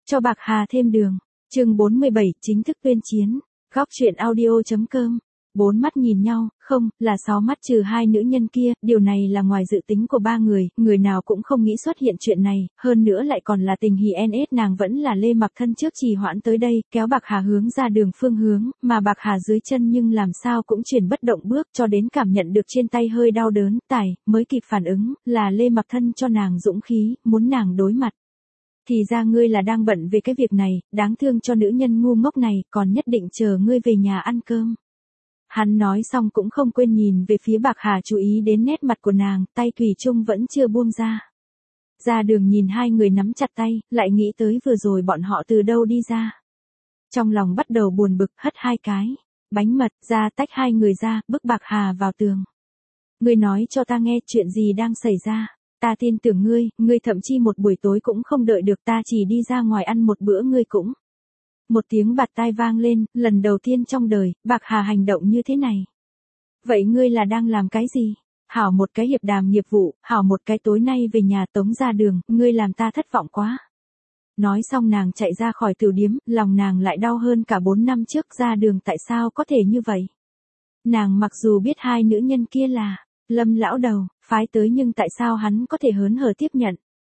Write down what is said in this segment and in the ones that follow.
cho Bạc Hà thêm đường. Chương 47 chính thức tuyên chiến. Góc truyện audio.com. Bốn mắt nhìn nhau, không, là 6 mắt trừ hai nữ nhân kia, điều này là ngoài dự tính của ba người nào cũng không nghĩ xuất hiện chuyện này, hơn nữa lại còn là tình hỉ NS, nàng vẫn là Lê Mặc Thân trước trì hoãn tới đây, kéo Bạc Hà hướng ra đường phương hướng, mà Bạc Hà dưới chân nhưng làm sao cũng chuyển bất động bước, cho đến cảm nhận được trên tay hơi đau đớn, mới kịp phản ứng, là Lê Mặc Thân cho nàng dũng khí, muốn nàng đối mặt. Thì ra ngươi là đang bận về cái việc này, đáng thương cho nữ nhân ngu ngốc này, còn nhất định chờ ngươi về nhà ăn cơm. Hắn nói xong cũng không quên nhìn về phía Bạc Hà, chú ý đến nét mặt của nàng, tay thủy chung vẫn chưa buông ra. Ra đường nhìn hai người nắm chặt tay, lại nghĩ tới vừa rồi bọn họ từ đâu đi ra. Trong lòng bắt đầu buồn bực, hất hai cái bánh mật ra, tách hai người ra, bức Bạc Hà vào tường. Ngươi nói cho ta nghe chuyện gì đang xảy ra. Ta tin tưởng ngươi thậm chí một buổi tối cũng không đợi được, ta chỉ đi ra ngoài ăn một bữa ngươi cũng. Một tiếng bạt tai vang lên, lần đầu tiên trong đời, Bạc Hà hành động như thế này. Vậy ngươi là đang làm cái gì? Hảo một cái hiệp đàm nghiệp vụ, hảo một cái tối nay về nhà tống ra đường, ngươi làm ta thất vọng quá. Nói xong nàng chạy ra khỏi tiểu điếm, lòng nàng lại đau hơn cả 4 năm trước. Ra đường tại sao có thể như vậy? Nàng mặc dù biết hai nữ nhân kia là Lâm lão đầu phái tới, nhưng tại sao hắn có thể hớn hở tiếp nhận?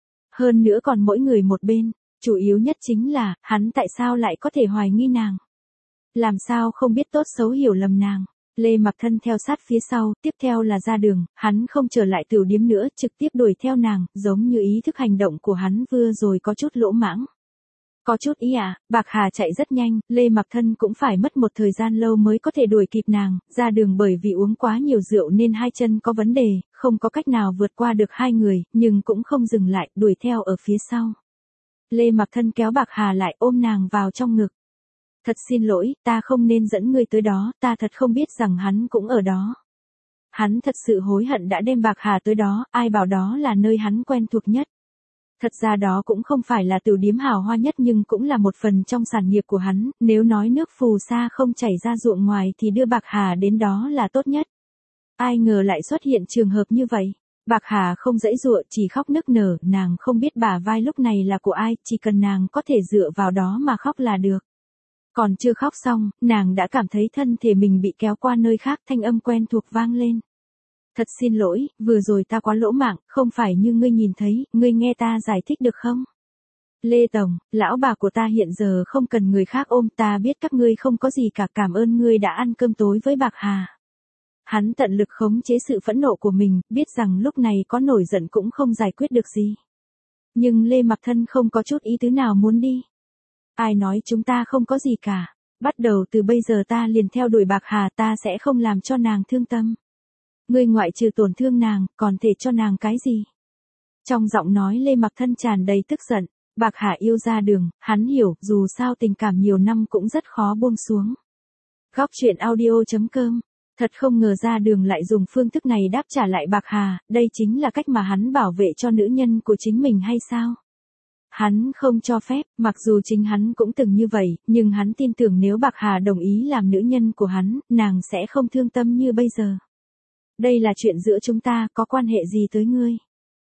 Hơn nữa còn mỗi người một bên, chủ yếu nhất chính là, hắn tại sao lại có thể hoài nghi nàng? Làm sao không biết tốt xấu hiểu lầm nàng? Lê Mặc Thân theo sát phía sau, tiếp theo là ra đường, hắn không trở lại tiểu điếm nữa, trực tiếp đuổi theo nàng, giống như ý thức hành động của hắn vừa rồi có chút lỗ mãng. Có chút ý à, Bạc Hà chạy rất nhanh, Lê Mặc Thân cũng phải mất một thời gian lâu mới có thể đuổi kịp nàng, ra đường bởi vì uống quá nhiều rượu nên hai chân có vấn đề, không có cách nào vượt qua được hai người, nhưng cũng không dừng lại, đuổi theo ở phía sau. Lê Mặc Thân kéo Bạc Hà lại, ôm nàng vào trong ngực. Thật xin lỗi, ta không nên dẫn ngươi tới đó, ta thật không biết rằng hắn cũng ở đó. Hắn thật sự hối hận đã đem Bạc Hà tới đó, ai bảo đó là nơi hắn quen thuộc nhất. Thật ra đó cũng không phải là tiểu điếm hào hoa nhất, nhưng cũng là một phần trong sản nghiệp của hắn, nếu nói nước phù sa không chảy ra ruộng ngoài thì đưa Bạc Hà đến đó là tốt nhất. Ai ngờ lại xuất hiện trường hợp như vậy. Bạc Hà không giãy giụa, chỉ khóc nức nở, nàng không biết bả vai lúc này là của ai, chỉ cần nàng có thể dựa vào đó mà khóc là được. Còn chưa khóc xong, nàng đã cảm thấy thân thể mình bị kéo qua nơi khác, thanh âm quen thuộc vang lên. Thật xin lỗi, vừa rồi ta quá lỗ mãng, không phải như ngươi nhìn thấy, ngươi nghe ta giải thích được không? Lê Tổng, lão bà của ta hiện giờ không cần người khác ôm, ta biết các ngươi không có gì cả, cảm ơn ngươi đã ăn cơm tối với Bạc Hà. Hắn tận lực khống chế sự phẫn nộ của mình, biết rằng lúc này có nổi giận cũng không giải quyết được gì. Nhưng Lê Mặc Thân không có chút ý tứ nào muốn đi. Ai nói chúng ta không có gì cả, bắt đầu từ bây giờ ta liền theo đuổi Bạc Hà, ta sẽ không làm cho nàng thương tâm. Ngươi ngoại trừ tổn thương nàng, còn thể cho nàng cái gì? Trong giọng nói Lê Mặc Thân tràn đầy tức giận. Bạc Hà yêu ra đường, hắn hiểu, dù sao tình cảm nhiều năm cũng rất khó buông xuống. Góc truyện audio.com. Thật không ngờ ra đường lại dùng phương thức này đáp trả lại Bạc Hà, đây chính là cách mà hắn bảo vệ cho nữ nhân của chính mình hay sao? Hắn không cho phép, mặc dù chính hắn cũng từng như vậy, nhưng hắn tin tưởng nếu Bạc Hà đồng ý làm nữ nhân của hắn, nàng sẽ không thương tâm như bây giờ. Đây là chuyện giữa chúng ta, có quan hệ gì tới ngươi?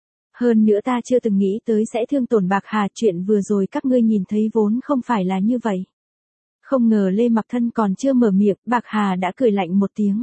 Hơn nữa ta chưa từng nghĩ tới sẽ thương tổn Bạc Hà, chuyện vừa rồi các ngươi nhìn thấy vốn không phải là như vậy. Không ngờ Lê Mặc Thân còn chưa mở miệng, Bạc Hà đã cười lạnh một tiếng.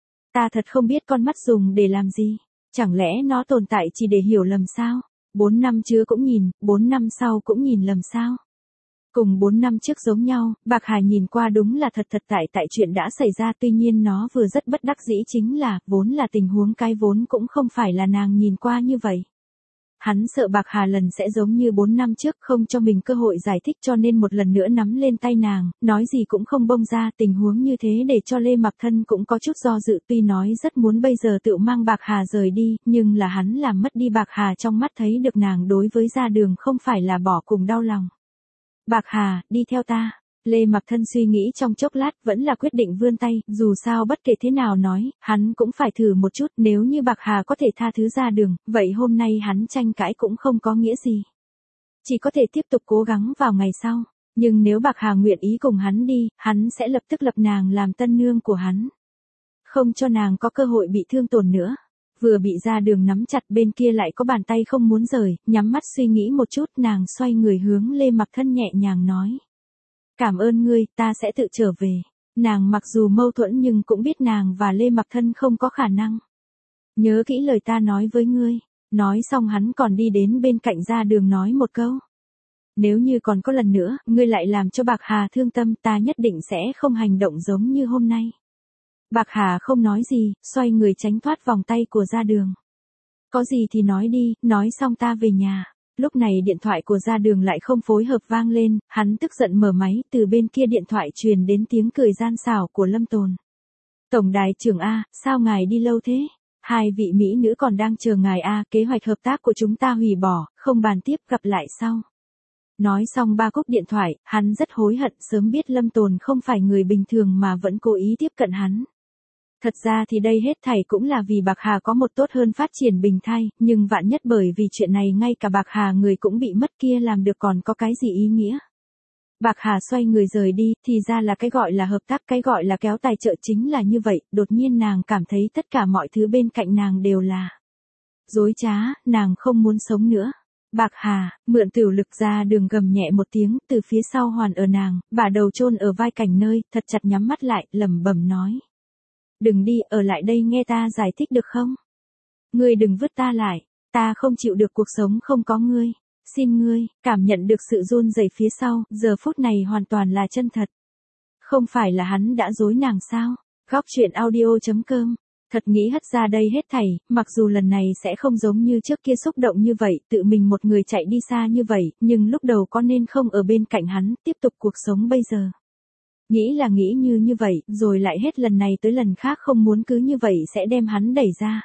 Ta thật không biết con mắt dùng để làm gì, chẳng lẽ nó tồn tại chỉ để hiểu lầm sao? 4 năm trước cũng nhìn, 4 năm sau cũng nhìn lầm sao? Cùng 4 năm trước giống nhau, Bạc Hà nhìn qua đúng là thật tại chuyện đã xảy ra, tuy nhiên nó vừa rất bất đắc dĩ chính là, vốn là tình huống cái vốn cũng không phải là nàng nhìn qua như vậy. Hắn sợ Bạc Hà lần sẽ giống như 4 năm trước, không cho mình cơ hội giải thích, cho nên một lần nữa nắm lên tay nàng, nói gì cũng không bông ra. Tình huống như thế để cho Lê Mặc Thân cũng có chút do dự, tuy nói rất muốn bây giờ tự mang Bạc Hà rời đi, nhưng là hắn làm mất đi Bạc Hà trong mắt thấy được nàng đối với ra đường không phải là bỏ cùng đau lòng. Bạc Hà, đi theo ta. Lê Mặc Thân suy nghĩ trong chốc lát, vẫn là quyết định vươn tay, dù sao bất kể thế nào nói, hắn cũng phải thử một chút, nếu như Bạc Hà có thể tha thứ ra đường, vậy hôm nay hắn tranh cãi cũng không có nghĩa gì. Chỉ có thể tiếp tục cố gắng vào ngày sau, nhưng nếu Bạc Hà nguyện ý cùng hắn đi, hắn sẽ lập tức lập nàng làm tân nương của hắn. Không cho nàng có cơ hội bị thương tổn nữa. Vừa bị ra đường nắm chặt bên kia lại có bàn tay không muốn rời, nhắm mắt suy nghĩ một chút nàng xoay người hướng Lê Mặc Thân nhẹ nhàng nói. Cảm ơn ngươi, ta sẽ tự trở về. Nàng mặc dù mâu thuẫn nhưng cũng biết nàng và Lê Mặc Thân không có khả năng. Nhớ kỹ lời ta nói với ngươi. Nói xong hắn còn đi đến bên cạnh ra đường nói một câu. Nếu như còn có lần nữa, ngươi lại làm cho Bạc Hà thương tâm ta nhất định sẽ không hành động giống như hôm nay. Bạc Hà không nói gì, xoay người tránh thoát vòng tay của ra đường. Có gì thì nói đi, nói xong ta về nhà. Lúc này điện thoại của ra đường lại không phối hợp vang lên, hắn tức giận mở máy, từ bên kia điện thoại truyền đến tiếng cười gian xảo của Lâm Tồn. Tổng đài trưởng A, sao ngài đi lâu thế? Hai vị mỹ nữ còn đang chờ ngài A, kế hoạch hợp tác của chúng ta hủy bỏ, không bàn tiếp gặp lại sau. Nói xong ba cúp điện thoại, hắn rất hối hận sớm biết Lâm Tồn không phải người bình thường mà vẫn cố ý tiếp cận hắn. Thật ra thì đây hết thảy cũng là vì Bạc Hà có một tốt hơn phát triển bình thai, nhưng vạn nhất bởi vì chuyện này ngay cả Bạc Hà người cũng bị mất kia làm được còn có cái gì ý nghĩa. Bạc Hà xoay người rời đi, thì ra là cái gọi là hợp tác, cái gọi là kéo tài trợ chính là như vậy, đột nhiên nàng cảm thấy tất cả mọi thứ bên cạnh nàng đều là dối trá, nàng không muốn sống nữa. Bạc Hà, mượn tiểu lực ra đường gầm nhẹ một tiếng, từ phía sau hoàn ở nàng, bả đầu chôn ở vai Cảnh Nơi, thật chặt nhắm mắt lại, lẩm bẩm nói. Đừng đi, ở lại đây nghe ta giải thích được không? Ngươi đừng vứt ta lại, ta không chịu được cuộc sống không có ngươi. Xin ngươi, cảm nhận được sự run rẩy phía sau, giờ phút này hoàn toàn là chân thật. Không phải là hắn đã dối nàng sao? Góc truyện audio.com. Thật nghĩ hất ra đây hết thảy, mặc dù lần này sẽ không giống như trước kia xúc động như vậy, tự mình một người chạy đi xa như vậy, nhưng lúc đầu có nên không ở bên cạnh hắn, tiếp tục cuộc sống bây giờ. Nghĩ là nghĩ như vậy, rồi lại hết lần này tới lần khác không muốn cứ như vậy sẽ đem hắn đẩy ra.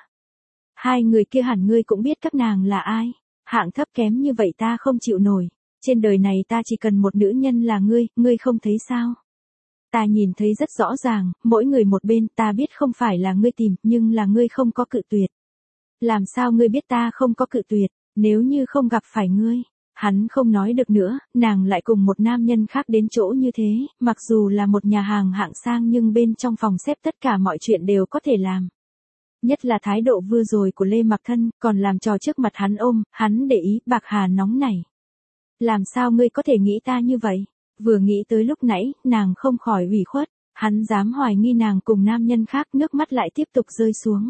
Hai người kia hẳn ngươi cũng biết các nàng là ai. Hạng thấp kém như vậy ta không chịu nổi. Trên đời này ta chỉ cần một nữ nhân là ngươi không thấy sao? Ta nhìn thấy rất rõ ràng, mỗi người một bên ta biết không phải là ngươi tìm, nhưng là ngươi không có cự tuyệt. Làm sao ngươi biết ta không có cự tuyệt, nếu như không gặp phải ngươi? Hắn không nói được nữa, nàng lại cùng một nam nhân khác đến chỗ như thế, mặc dù là một nhà hàng hạng sang nhưng bên trong phòng xếp tất cả mọi chuyện đều có thể làm. Nhất là thái độ vừa rồi của Lê Mặc Thân, còn làm trò trước mặt hắn ôm, hắn để ý, Bạc Hà nóng nảy. Làm sao ngươi có thể nghĩ ta như vậy? Vừa nghĩ tới lúc nãy, nàng không khỏi ủy khuất, hắn dám hoài nghi nàng cùng nam nhân khác, nước mắt lại tiếp tục rơi xuống.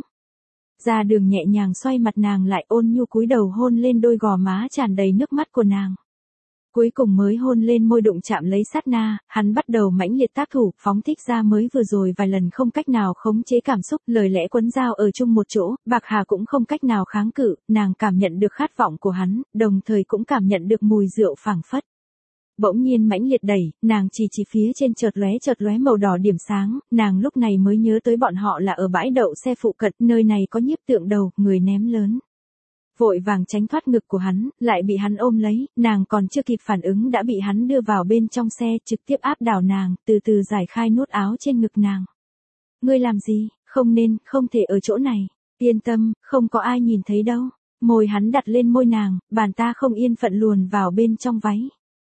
Ra đường nhẹ nhàng xoay mặt nàng lại ôn nhu cúi đầu hôn lên đôi gò má tràn đầy nước mắt của nàng. Cuối cùng mới hôn lên môi đụng chạm lấy sát na, hắn bắt đầu mãnh liệt tác thủ, phóng thích ra mới vừa rồi vài lần không cách nào khống chế cảm xúc, lời lẽ quấn dao ở chung một chỗ, Bạc Hà cũng không cách nào kháng cự, nàng cảm nhận được khát vọng của hắn, đồng thời cũng cảm nhận được mùi rượu phảng phất. Bỗng nhiên mãnh liệt đẩy, nàng chỉ phía trên chợt lóe màu đỏ điểm sáng, nàng lúc này mới nhớ tới bọn họ là ở bãi đậu xe phụ cận, nơi này có nhiếp tượng đầu, người ném lớn. Vội vàng tránh thoát ngực của hắn, lại bị hắn ôm lấy, nàng còn chưa kịp phản ứng đã bị hắn đưa vào bên trong xe, trực tiếp áp đảo nàng, từ từ giải khai nút áo trên ngực nàng. Ngươi làm gì, không thể ở chỗ này, yên tâm, không có ai nhìn thấy đâu. Môi hắn đặt lên môi nàng, bàn ta không yên phận luồn vào bên trong váy.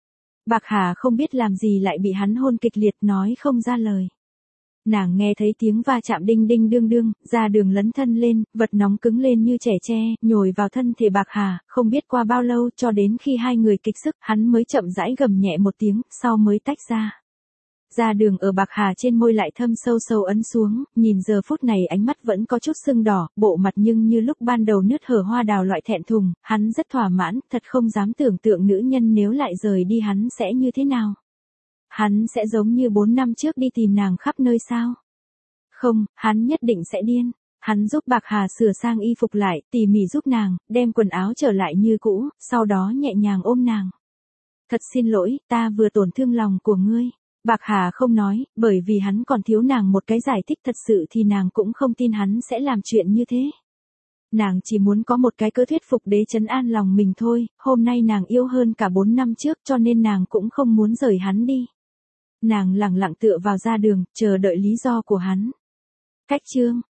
Bạc Hà không biết làm gì lại bị hắn hôn kịch liệt nói không ra lời. Nàng nghe thấy tiếng va chạm đinh đinh đương đương, ra đường lấn thân lên, vật nóng cứng lên như trẻ tre, nhồi vào thân thể Bạc Hà, không biết qua bao lâu cho đến khi hai người kịch sức, hắn mới chậm rãi gầm nhẹ một tiếng, sau mới tách ra. Ra đường ở Bạc Hà trên môi lại thâm sâu sâu ấn xuống, nhìn giờ phút này ánh mắt vẫn có chút sưng đỏ, bộ mặt nhưng như lúc ban đầu nứt hở hoa đào loại thẹn thùng, hắn rất thỏa mãn, thật không dám tưởng tượng nữ nhân nếu lại rời đi hắn sẽ như thế nào. Hắn sẽ giống như 4 năm trước đi tìm nàng khắp nơi sao? Không, hắn nhất định sẽ điên. Hắn giúp Bạc Hà sửa sang y phục lại, tỉ mỉ giúp nàng, đem quần áo trở lại như cũ, sau đó nhẹ nhàng ôm nàng. Thật xin lỗi, ta vừa tổn thương lòng của ngươi. Bạc Hà không nói, bởi vì hắn còn thiếu nàng một cái giải thích, thật sự thì nàng cũng không tin hắn sẽ làm chuyện như thế. Nàng chỉ muốn có một cái cớ thuyết phục để trấn an lòng mình thôi, hôm nay nàng yêu hơn cả 4 năm trước cho nên nàng cũng không muốn rời hắn đi. Nàng lẳng lặng tựa vào ra đường, chờ đợi lý do của hắn. Cách chương